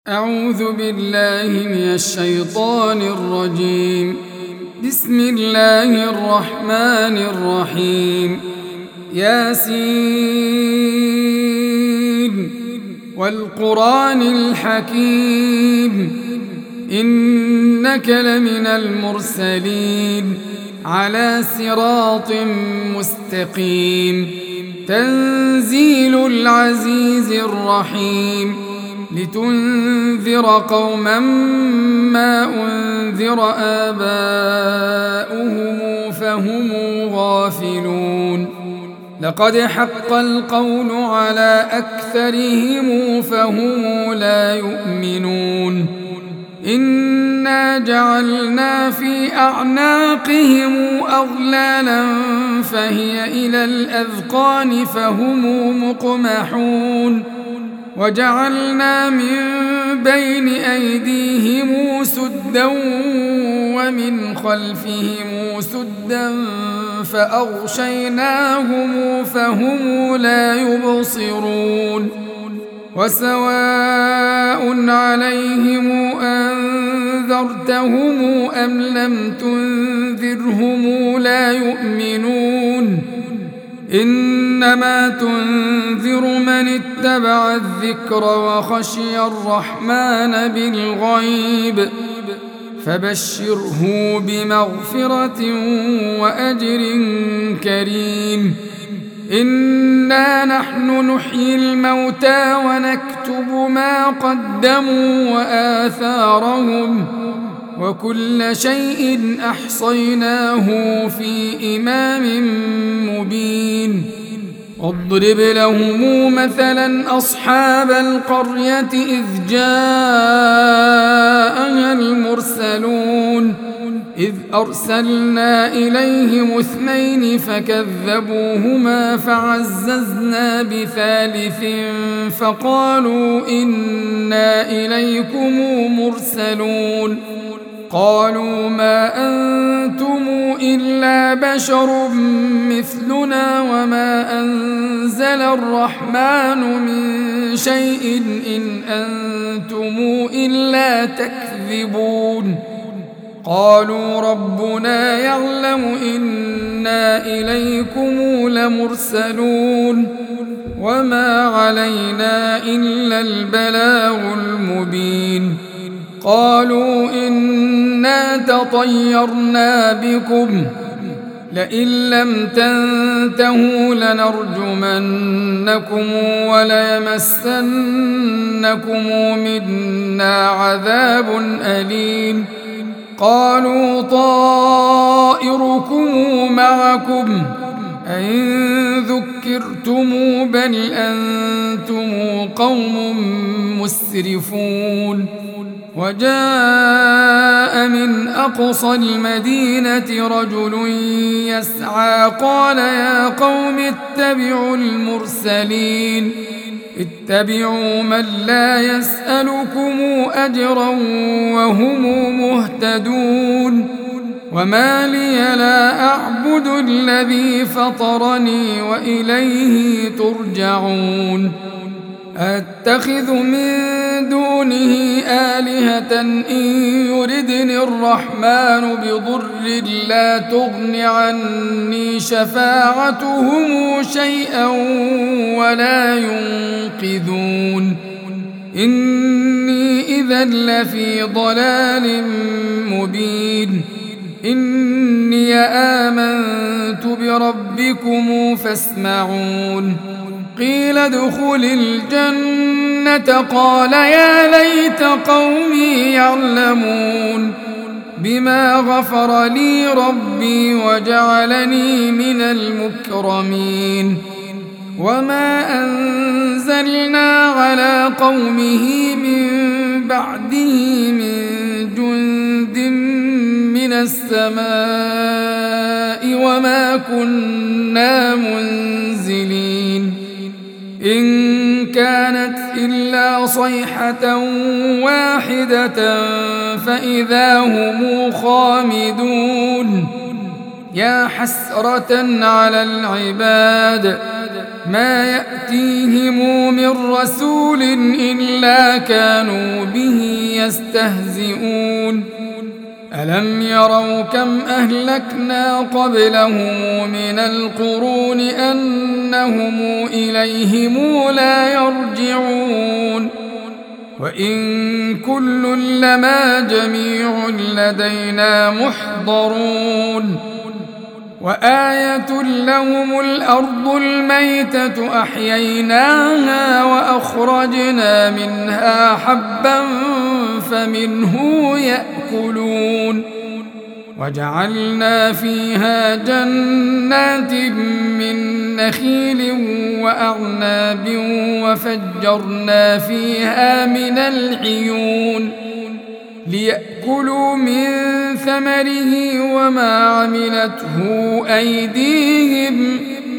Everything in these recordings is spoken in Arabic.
أعوذ بالله من الشيطان الرجيم. بسم الله الرحمن الرحيم. ياسين والقرآن الحكيم إنك لمن المرسلين على صراط مستقيم. تنزيل العزيز الرحيم لتنذر قوما ما أنذر آباؤهم فهم غافلون. لقد حق القول على أكثرهم فهم لا يؤمنون. إنا جعلنا في أعناقهم أغلالا فهي إلى الأذقان فهم مقمحون. وجعلنا من بين أيديهم سدا ومن خلفهم سدا فأغشيناهم فهم لا يبصرون. وسواء عليهم أنذرتهم أم لم تنذرهم لا يؤمنون. إنما تنذر من اتبع الذكر وخشي الرحمن بالغيب فبشره بمغفرة وأجر كريم. إنا نحن نحيي الموتى ونكتب ما قدموا وآثارهم وكل شيء أحصيناه في إمام مبين. واضرب لهم مثلا أصحاب القرية إذ جاءها المرسلون إذ أرسلنا إليهم 2 فكذبوهما فعززنا ب3 فقالوا إنا إليكم مرسلون. قالوا ما أنتم إلا بشر مثلنا وما أنزل الرحمن من شيء إن أنتم إلا تكذبون. قالوا ربنا يعلم إنا إليكم لمرسلون وما علينا إلا البلاغ المبين. قالوا إنا تطيرنا بكم لئن لم تنتهوا لنرجمنكم وليمسنكم منا عذاب أليم. قالوا طائركم معكم أئن ذكرتم بل أنتم قوم مسرفون. وجاء من أقصى المدينة رجل يسعى قال يا قوم اتبعوا المرسلين اتبعوا من لا يسألكم أجرا وهم مهتدون. وما لي لا أعبد الذي فطرني وإليه ترجعون. أتخذ من دونه آلهة إن يردني الرحمن بضر لا تغن عني شفاعتهم شيئا ولا ينقذون. إني إذا لفي ضلال مبين. إني آمنت بربكم فاسمعون. قيل ادخل الجنة قال يا ليت قومي يعلمون بما غفر لي ربي وجعلني من المكرمين. وما أنزلنا على قومه من بعده من جند من السماء وما كنا منزلين. إن كانت إلا صيحة واحدة فإذا هم خامدون. يا حسرة على العباد ما يأتيهم من رسول إلا كانوا به يستهزئون ألم يروا كم أهلكنا قبلهم من القرون أنهم إليهم لا يرجعون وإن كل لما جميع لدينا محضرون وآية لهم الأرض الميتة أحييناها وأخرجنا منها حبا فمنه يأكلون وجعلنا فيها جنات من نخيل وأعناب وفجرنا فيها من العيون ليأكلوا من ثمره وما عملته أيديهم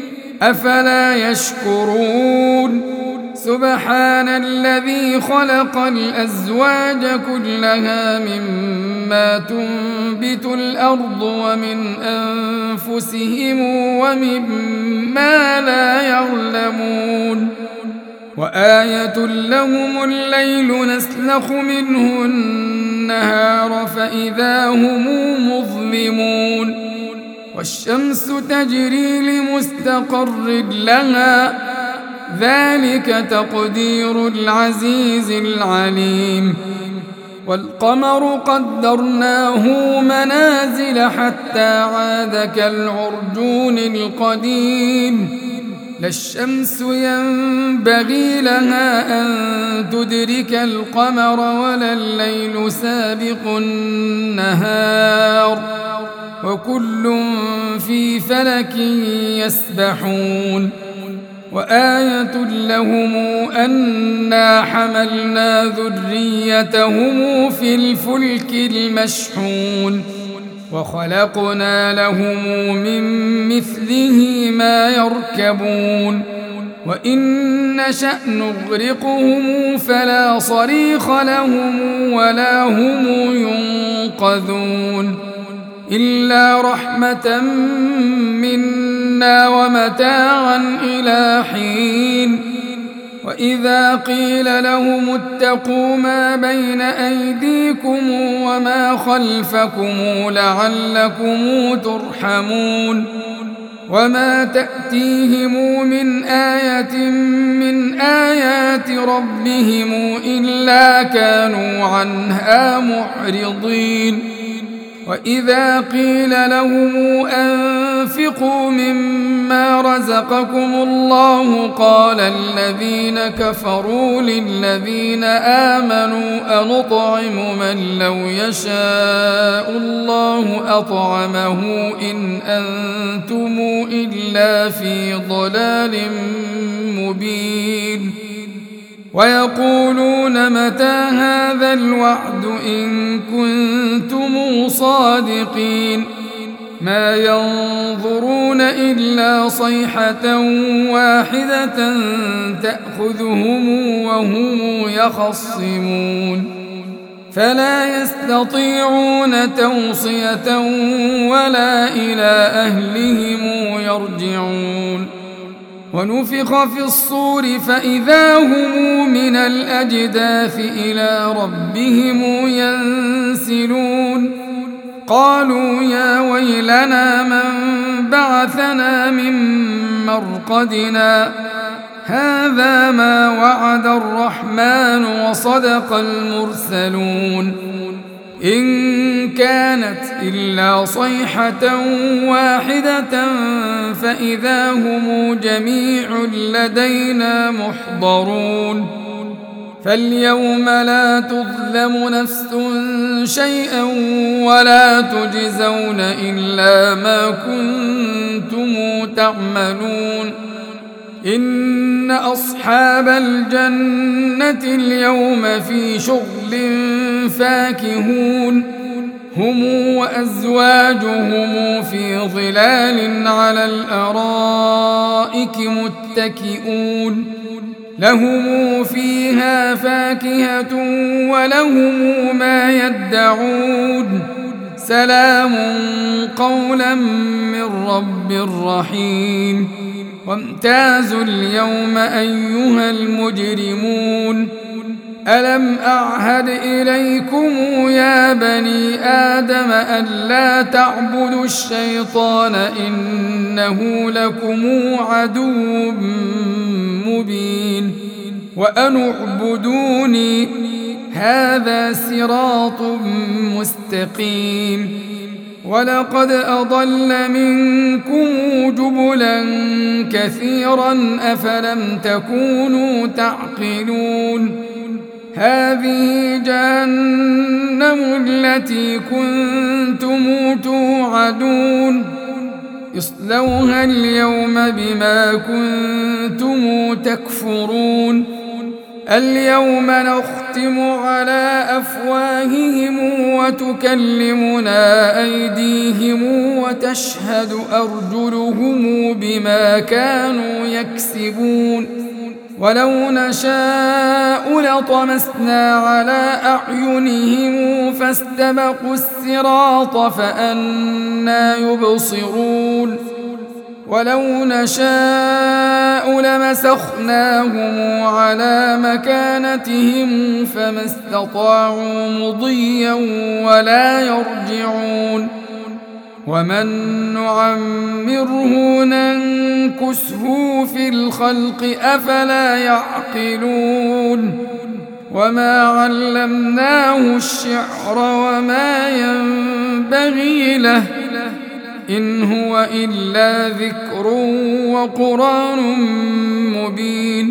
أفلا يشكرون سبحان الذي خلق الأزواج كلها مما تنبت الأرض ومن أنفسهم ومما لا يعلمون وآية لهم الليل نسلخ منه النهار فإذا هم مظلمون والشمس تجري لمستقر لها ذلك تقدير العزيز العليم والقمر قدرناه منازل حتى عاد كالعرجون القديم لا الشمس ينبغي لها أن تدرك القمر ولا الليل سابق النهار وكل في فلك يسبحون وآية لهم أنا حملنا ذريتهم في الفلك المشحون وخلقنا لهم من مثله ما يركبون وإن نشأ نغرقهم فلا صريخ لهم ولا هم ينقذون إلا رحمة منا ومتاعا إلى حين وإذا قيل لهم اتقوا ما بين أيديكم وما خلفكم لعلكم ترحمون وما تأتيهم من آية من آيات ربهم إلا كانوا عنها معرضين وإذا قيل لهم أنفقوا مما رزقكم الله قال الذين كفروا للذين آمنوا أنطعم من لو يشاء الله أطعمه إن أنتم إلا في ضلال مبين ويقولون متى هذا الوعد إن كنتم صادقين ما ينظرون إلا صيحة واحدة تأخذهم وهم يخصمون فلا يستطيعون توصية ولا إلى أهلهم يرجعون ونفخ في الصور فإذا هم من الأجداث إلى ربهم ينسلون قالوا يا ويلنا من بعثنا من مرقدنا هذا ما وعد الرحمن وصدق المرسلون إن كانت إلا صيحة واحدة فإذا هم جميع لدينا محضرون فاليوم لا تظلم نفس شيئا ولا تجزون إلا ما كنتم تعملون إن أصحاب الجنة اليوم في شغل فاكهون هم وأزواجهم في ظلال على الأرائك متكئون لهم فيها فاكهة ولهم ما يدعون سلام قولا من رب رحيم وامتازوا اليوم أيها المجرمون ألم أعهد إليكم يا بني آدم ألا تعبدوا الشيطان إنه لكم عدو مبين وأن اعبدوني هذا صراط مستقيم ولقد أضل منكم جبلا كثيرا أفلم تكونوا تعقلون هذه جهنم التي كنتم توعدون اصلوها اليوم بما كنتم تكفرون اليوم نختم على أفواههم وتكلمنا أيديهم وتشهد أرجلهم بما كانوا يكسبون ولو نشاء لطمسنا على أعينهم فاستبقوا الصراط فأنى يبصرون ولو نشاء لمسخناهم على مكانتهم فما استطاعوا مضيا ولا يرجعون ومن نعمره ننكسه في الخلق أفلا يعقلون وما علمناه الشعر وما ينبغي له إن هو إلا ذكر وقرآن مبين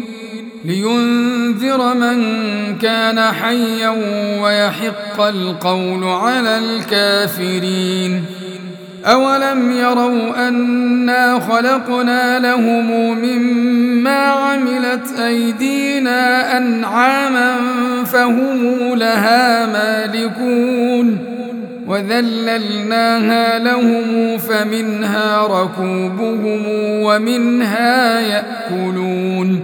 لينذر من كان حيا ويحق القول على الكافرين أولم يروا أنا خلقنا لهم مما عملت أيدينا أنعاما فهم لها مالكون وذللناها لهم فمنها ركوبهم ومنها يأكلون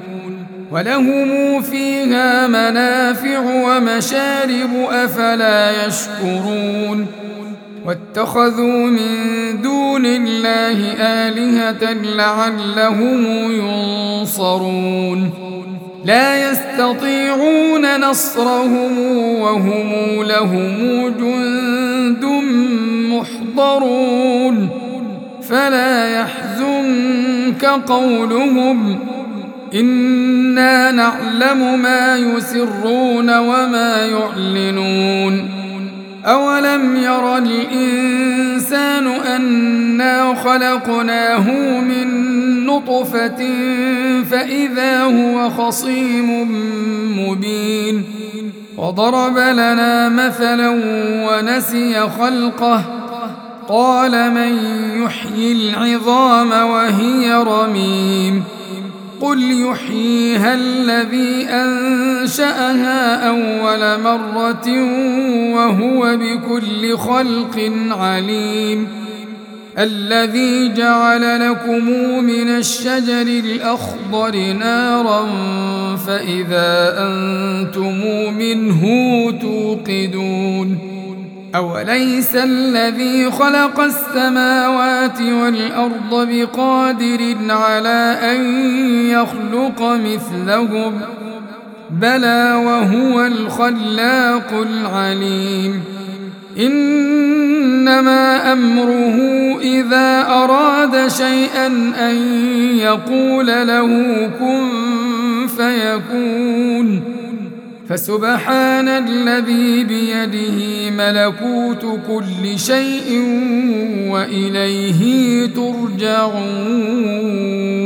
ولهم فيها منافع ومشارب أفلا يشكرون واتخذوا من دون الله آلهة لعلهم ينصرون لا يستطيعون نصرهم وهم لهم جند محضرون فلا يحزنك قولهم إنا نعلم ما يسرون وما يعلنون أولم ير الإنسان أنا خلقناه من نطفة فإذا هو خصيم مبين وضرب لنا مثلا ونسي خلقه قال من يحيي العظام وهي رميم قل يحييها الذي أنشأها أول مرة وهو بكل خلق عليم الذي جعل لكم من الشجر الأخضر نارا فإذا أنتم منه توقدون أوليس الذي خلق السماوات والأرض بقادر على أن يخلق مثلهم بلى وهو الخلاق العليم إنما أمره إذا أراد شيئا أن يقول له كن فيكون فسبحان الذي بيده ملكوت كل شيء وإليه ترجعون